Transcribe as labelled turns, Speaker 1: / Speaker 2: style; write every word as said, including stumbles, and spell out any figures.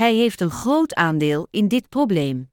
Speaker 1: Hij heeft een groot aandeel in dit probleem.